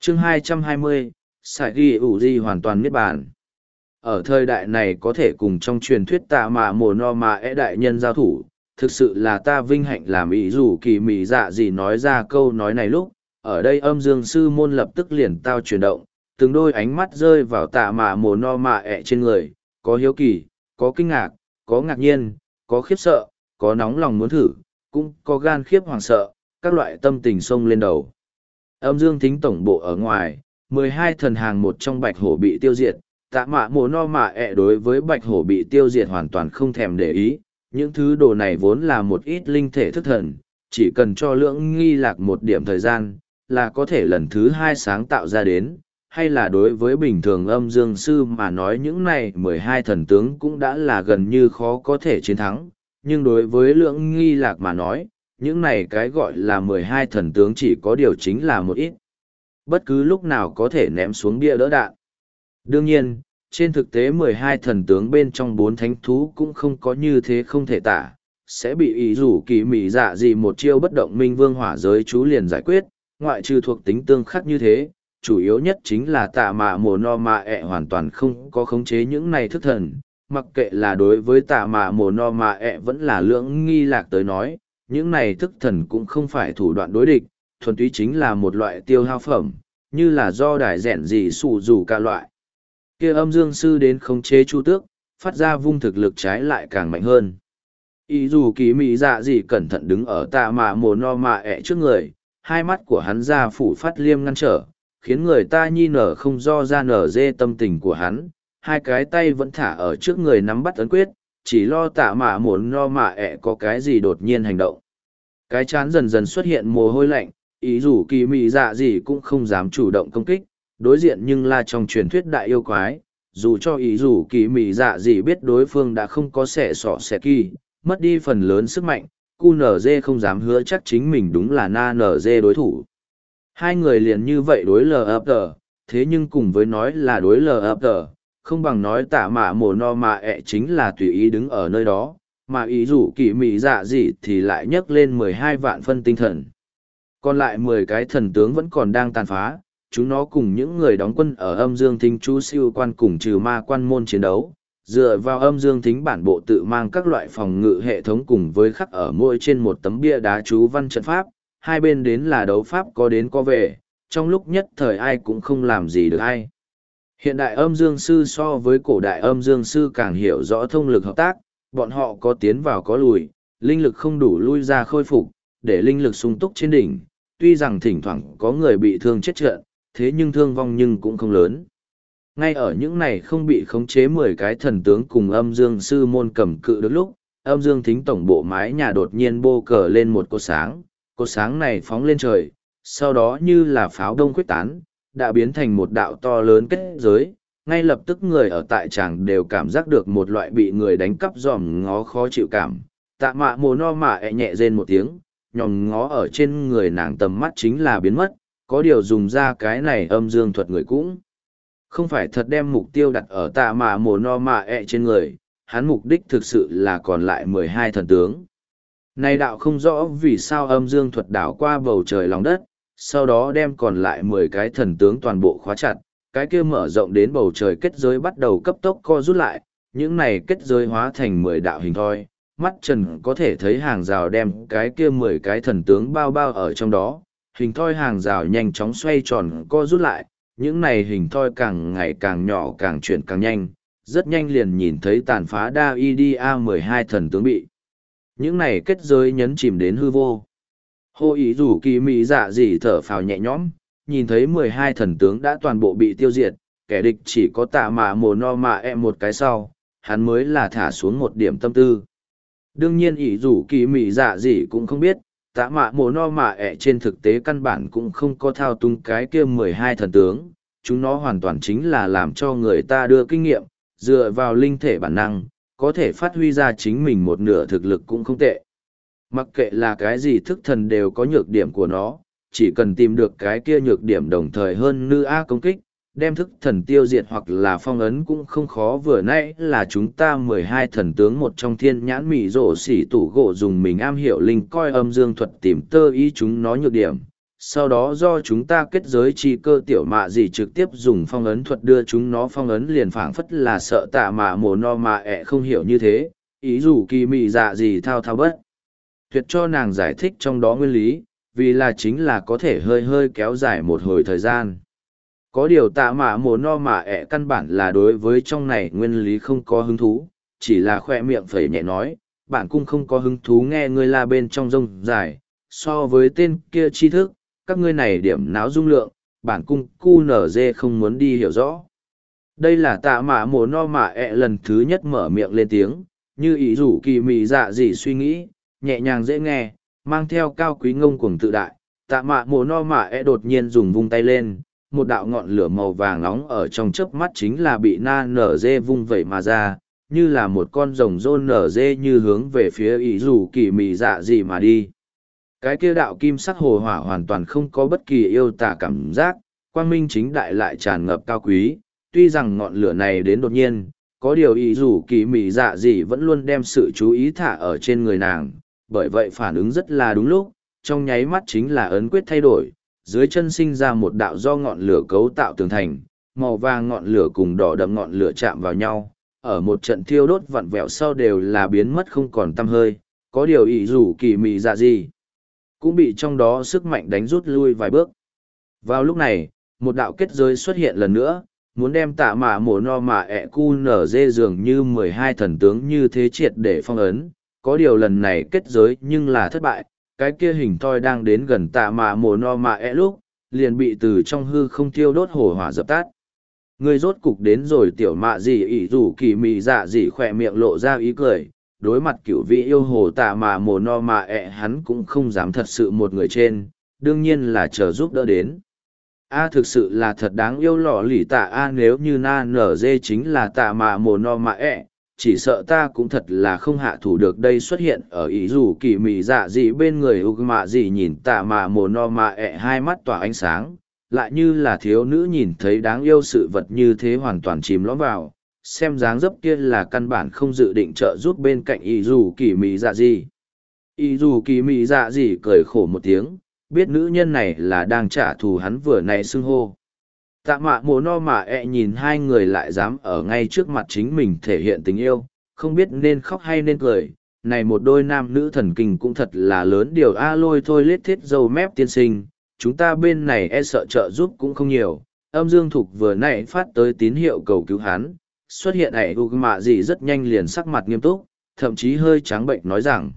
Chương 220, Sải Ghi ủ di hoàn toàn niết bàn. Ở thời đại này có thể cùng trong truyền thuyết tạ mạ mồ no mạ e đại nhân giao thủ, thực sự là ta vinh hạnh làm ý dù kỳ mị dạ gì nói ra câu nói này lúc, ở đây âm dương sư môn lập tức liền tao chuyển động, từng đôi ánh mắt rơi vào tạ mạ mồ no mạ ẹ trên người, có hiếu kỳ, có kinh ngạc, có ngạc nhiên, có khiếp sợ, có nóng lòng muốn thử, cũng có gan khiếp hoàng sợ, các loại tâm tình xông lên đầu. Âm dương thính tổng bộ ở ngoài, 12 thần hàng một trong bạch hổ bị tiêu diệt, tạ mạ mồ no mạ ẹ đối với bạch hổ bị tiêu diệt hoàn toàn không thèm để ý, những thứ đồ này vốn là một ít linh thể thức thần, chỉ cần cho lưỡng nghi lạc một điểm thời gian, là có thể lần thứ hai sáng tạo ra đến, hay là đối với bình thường âm dương sư mà nói những này 12 thần tướng cũng đã là gần như khó có thể chiến thắng, nhưng đối với lưỡng nghi lạc mà nói, những này cái gọi là 12 thần tướng chỉ có điều chính là một ít. Bất cứ lúc nào có thể ném xuống bia đỡ đạn. Đương nhiên, trên thực tế 12 thần tướng bên trong 4 thánh thú cũng không có như thế không thể tả, sẽ bị ý rủ kỳ mị dạ gì một chiêu bất động minh vương hỏa giới chú liền giải quyết, ngoại trừ thuộc tính tương khắc như thế, chủ yếu nhất chính là tạ mạ mồ no mạ ẹ hoàn toàn không có khống chế những này thức thần, mặc kệ là đối với tạ mạ mồ no mạ ẹ vẫn là lưỡng nghi lạc tới nói, những này thức thần cũng không phải thủ đoạn đối địch, thuần túy chính là một loại tiêu hao phẩm, như là do đài rèn gì sủ rủ cả loại. Kia âm dương sư đến khống chế chu tước, phát ra vung thực lực trái lại càng mạnh hơn. Ý dù kỳ mị dạ gì cẩn thận đứng ở tạ mạ mồ no mạ ẹ trước người, hai mắt của hắn ra phủ phát liêm ngăn trở, khiến người ta nhi nở không do ra nở dê tâm tình của hắn, hai cái tay vẫn thả ở trước người nắm bắt ấn quyết, chỉ lo tạ mạ mồ no mạ ẹ có cái gì đột nhiên hành động. Cái chán dần dần xuất hiện mồ hôi lạnh, ý dù kỳ mị dạ gì cũng không dám chủ động công kích, đối diện nhưng là trong truyền thuyết đại yêu quái, dù cho ý dù kỳ mị dạ gì biết đối phương đã không có xẻ sọ xẻ kỳ, mất đi phần lớn sức mạnh, QNZ không dám hứa chắc chính mình đúng là NZ đối thủ. Hai người liền như vậy đối LFG, thế nhưng cùng với nói là đối LFG, không bằng nói tạ mạ mồ no mạ ẹ chính là tùy ý đứng ở nơi đó, mà ý dù kỳ mị dạ gì thì lại nhấc lên 12 vạn phân tinh thần. Còn lại 10 cái thần tướng vẫn còn đang tàn phá, chúng nó cùng những người đóng quân ở âm dương thính chú siêu quan cùng trừ ma quan môn chiến đấu, dựa vào âm dương thính bản bộ tự mang các loại phòng ngự hệ thống cùng với khắc ở mỗi trên một tấm bia đá chú văn trận pháp, hai bên đến là đấu pháp có đến có về, trong lúc nhất thời ai cũng không làm gì được ai. Hiện đại âm dương sư so với cổ đại âm dương sư càng hiểu rõ thông lực hợp tác, bọn họ có tiến vào có lùi, linh lực không đủ lui ra khôi phục, để linh lực sung túc trên đỉnh, tuy rằng thỉnh thoảng có người bị thương chết trận, thế nhưng thương vong nhưng cũng không lớn. Ngay ở những này không bị khống chế 10 cái thần tướng cùng âm dương sư môn cầm cự được lúc, âm dương thính tổng bộ mái nhà đột nhiên bô cờ lên một cột sáng này phóng lên trời, sau đó như là pháo đông khuếch tán, đã biến thành một đạo to lớn kết giới, ngay lập tức người ở tại tràng đều cảm giác được một loại bị người đánh cắp dòm ngó khó chịu cảm. Tạ mạ mồ no mạ ẹ nhẹ rên một tiếng, nhòm ngó ở trên người nàng tầm mắt chính là biến mất, có điều dùng ra cái này âm dương thuật người cũng không phải thật đem mục tiêu đặt ở tạ mạ mồ no mạ ẹ trên người, hắn mục đích thực sự là còn lại 12 thần tướng. Này đạo không rõ vì sao âm dương thuật đảo qua bầu trời lòng đất, sau đó đem còn lại 10 cái thần tướng toàn bộ khóa chặt, cái kia mở rộng đến bầu trời kết giới bắt đầu cấp tốc co rút lại, những này kết giới hóa thành 10 đạo hình thoi, mắt trần có thể thấy hàng rào đem cái kia 10 cái thần tướng bao bao ở trong đó, hình thoi hàng rào nhanh chóng xoay tròn co rút lại, những này hình thoi càng ngày càng nhỏ càng chuyển càng nhanh, rất nhanh liền nhìn thấy tàn phá đa IDA 12 thần tướng bị. Những này kết giới nhấn chìm đến hư vô. Hô ý rủ kỳ mị dạ gì thở phào nhẹ nhõm, nhìn thấy 12 thần tướng đã toàn bộ bị tiêu diệt, kẻ địch chỉ có tạ mạ mồ no mạ ẹ một cái sau, hắn mới là thả xuống một điểm tâm tư. Đương nhiên ý rủ kỳ mị dạ gì cũng không biết, tạ mạ mồ no mạ ẹ trên thực tế căn bản cũng không có thao túng cái kia 12 thần tướng, chúng nó hoàn toàn chính là làm cho người ta đưa kinh nghiệm, dựa vào linh thể bản năng, có thể phát huy ra chính mình một nửa thực lực cũng không tệ. Mặc kệ là cái gì thức thần đều có nhược điểm của nó, chỉ cần tìm được cái kia nhược điểm đồng thời hơn nữ A công kích, đem thức thần tiêu diệt hoặc là phong ấn cũng không khó. Vừa nãy là chúng ta 12 thần tướng một trong thiên nhãn mị rổ xỉ tủ gỗ dùng mình am hiểu linh coi âm dương thuật tìm tơ ý chúng nó nhược điểm, sau đó do chúng ta kết giới chi cơ tiểu mạ gì trực tiếp dùng phong ấn thuật đưa chúng nó phong ấn liền phảng phất là sợ tạ mạ mồ no mạ ẹ không hiểu như thế, ý dù kỳ mị dạ gì thao thao bất. Tuyệt cho nàng giải thích trong đó nguyên lý, vì là chính là có thể hơi hơi kéo dài một hồi thời gian. Có điều tạ mạ mồ no mạ ẹ căn bản là đối với trong này nguyên lý không có hứng thú, chỉ là khoe miệng phẩy nhẹ nói, bản cung không có hứng thú nghe ngươi la bên trong rông dài, so với tên kia tri thức, các ngươi này điểm náo dung lượng, bản cung cu nở dê không muốn đi hiểu rõ. Đây là tạ mạ mồ no mạ ẹ lần thứ nhất mở miệng lên tiếng, như ý rủ kỳ mị dạ gì suy nghĩ, nhẹ nhàng dễ nghe, mang theo cao quý ngông cuồng tự đại. Tạ mạ mồ no mạ ẹ đột nhiên dùng vung tay lên, một đạo ngọn lửa màu vàng nóng ở trong chớp mắt chính là bị na nở dê vung vẩy mà ra, như là một con rồng rôn nở dê như hướng về phía ý rủ kỳ mị dạ gì mà đi. Cái kia đạo kim sắc hồ hỏa hoàn toàn không có bất kỳ yêu tả cảm giác, quang minh chính đại lại tràn ngập cao quý, tuy rằng ngọn lửa này đến đột nhiên, có điều ý rủ kỳ mị dạ gì vẫn luôn đem sự chú ý thả ở trên người nàng, bởi vậy phản ứng rất là đúng lúc, trong nháy mắt chính là ấn quyết thay đổi, dưới chân sinh ra một đạo do ngọn lửa cấu tạo tường thành, màu vàng ngọn lửa cùng đỏ đậm ngọn lửa chạm vào nhau, ở một trận thiêu đốt vặn vẹo sau đều là biến mất không còn tăm hơi, có điều ý rủ kỳ mị dạ gì cũng bị trong đó sức mạnh đánh rút lui vài bước. Vào lúc này, một đạo kết giới xuất hiện lần nữa, muốn đem tạ mạ mồ no mạ ẹ cu nở dê dường như 12 thần tướng như thế triệt để phong ấn, có điều lần này kết giới nhưng là thất bại, cái kia hình thoi đang đến gần tạ mạ mồ no mạ ẹ lúc, liền bị từ trong hư không thiêu đốt hổ hỏa dập tắt. Người rốt cục đến rồi tiểu mạ gì ỷ rủ kỳ mị dạ gì khỏe miệng lộ ra ý cười, đối mặt cửu vị yêu hồ tạ mà mồ no mà ẹ hắn cũng không dám thật sự một người trên, đương nhiên là chờ giúp đỡ đến. Thực sự là thật đáng yêu lọ lì tạ nếu như na nở dê chính là tạ mà mồ no mà ẹ, chỉ sợ ta cũng thật là không hạ thủ được đây xuất hiện ở ý dù kỳ mị dạ gì bên người ục mạ gì nhìn tạ mà mồ no mà ẹ hai mắt tỏa ánh sáng, lại như là thiếu nữ nhìn thấy đáng yêu sự vật như thế hoàn toàn chìm lõm vào. Xem dáng dấp kia là căn bản không dự định trợ giúp bên cạnh ý dù kỳ mị dạ gì. Ý dù kỳ mị dạ gì cười khổ một tiếng, biết nữ nhân này là đang trả thù hắn vừa này xưng hô. Tạ mạ mồ no mà ẹ nhìn hai người lại dám ở ngay trước mặt chính mình thể hiện tình yêu, không biết nên khóc hay nên cười. Này một đôi nam nữ thần kinh cũng thật là lớn điều lôi thôi lết thiết dâu mép tiên sinh, chúng ta bên này e sợ trợ giúp cũng không nhiều. Âm Dương Thục vừa nãy phát tới tín hiệu cầu cứu hắn. Xuất hiện ải ục mạ gì rất nhanh liền sắc mặt nghiêm túc, thậm chí hơi trắng bệnh nói rằng.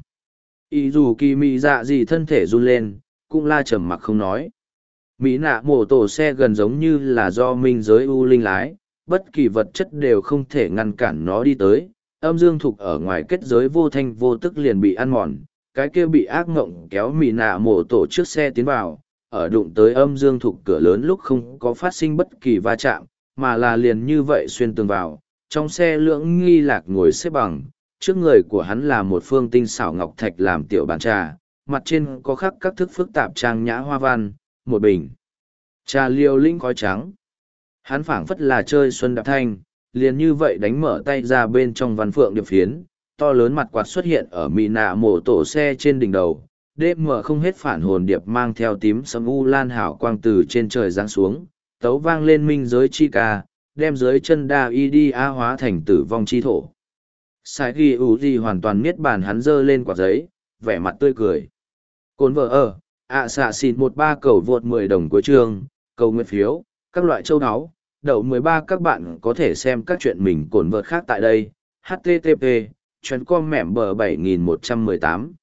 Ý dù kỳ mị dạ gì thân thể run lên, cũng la trầm mặc không nói. Mỹ nạ mổ tổ xe gần giống như là do minh giới u linh lái, bất kỳ vật chất đều không thể ngăn cản nó đi tới. Âm Dương Thục ở ngoài kết giới vô thanh vô tức liền bị ăn mòn, cái kia bị ác ngộng kéo Mỹ nạ mổ tổ trước xe tiến vào, ở đụng tới Âm Dương Thục cửa lớn lúc không có phát sinh bất kỳ va chạm, mà là liền như vậy xuyên tường vào. Trong xe lưỡng nghi lạc ngồi xếp bằng, trước người của hắn là một phương tinh xảo ngọc thạch làm tiểu bàn trà, mặt trên có khắc các thức phức tạp trang nhã hoa văn, một bình trà liều linh khói trắng. Hắn phảng phất là chơi xuân đạp thanh, liền như vậy đánh mở tay ra bên trong văn phượng điệp phiến, to lớn mặt quạt xuất hiện ở mị nạ mổ tổ xe trên đỉnh đầu, đêm mở không hết phản hồn điệp mang theo tím sấm u lan hảo quang từ trên trời giáng xuống, tấu vang lên minh giới chi ca, đem dưới chân đa y đi hóa thành tử vong chi thổ. Sai ghi ủ gì hoàn toàn niết bàn hắn dơ lên quả giấy, vẻ mặt tươi cười. Cồn vợ ở, xạ xịt 13 cầu vượt 10 đồng cuối chương, cầu nguyện phiếu, các loại châu áo, đậu 13 các bạn có thể xem các chuyện mình cồn vợt khác tại đây. HTTP, chuyến com mẻm bờ 7118.